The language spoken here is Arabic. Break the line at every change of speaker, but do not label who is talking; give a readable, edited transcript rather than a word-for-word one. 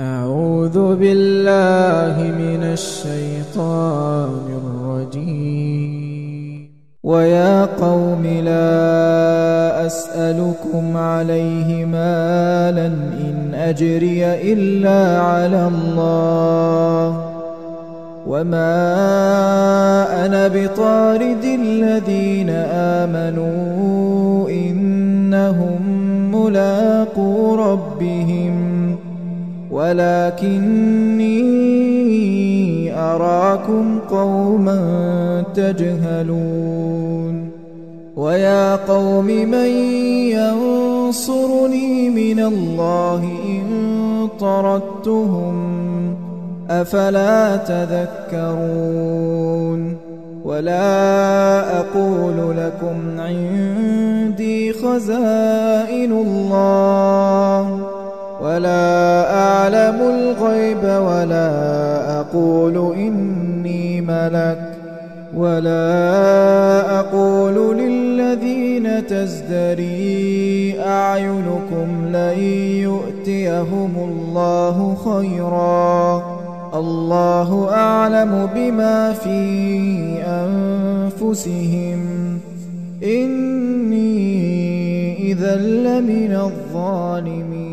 أعوذ بالله من الشيطان الرجيم. ويا قوم لا أسألكم عليه مالا إن أجري إلا على الله وما أنا بطارد الذين آمنوا إنهم ملاقو ربهم ولكني أراكم قوما تجهلون. ويا قوم من ينصرني من الله إن طردتهم أفلا تذكرون. ولا أقول لكم عندي خزائن الله ولا أعلم الغيب ولا أقول إني ملك ولا أقول للذين تزدري أعينكم لن يؤتيهم الله خيرا الله أعلم بما في أنفسهم إني إذا لمن الظالمين.